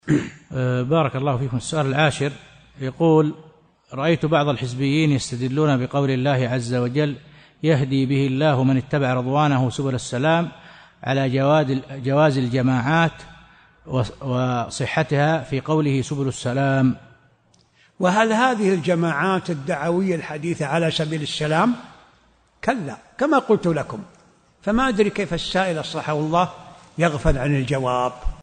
بارك الله فيكم. السؤال العاشر يقول: رأيت بعض الحزبيين يستدلون بقول الله عز وجل: يهدي به الله من اتبع رضوانه سبل السلام، على جواز الجماعات وصحتها في قوله سبل السلام. وهل هذه الجماعات الدعوية الحديثة على سبيل السلام؟ كلا، كما قلت لكم. فما أدري كيف السائل أصلحه الله يغفل عن الجواب.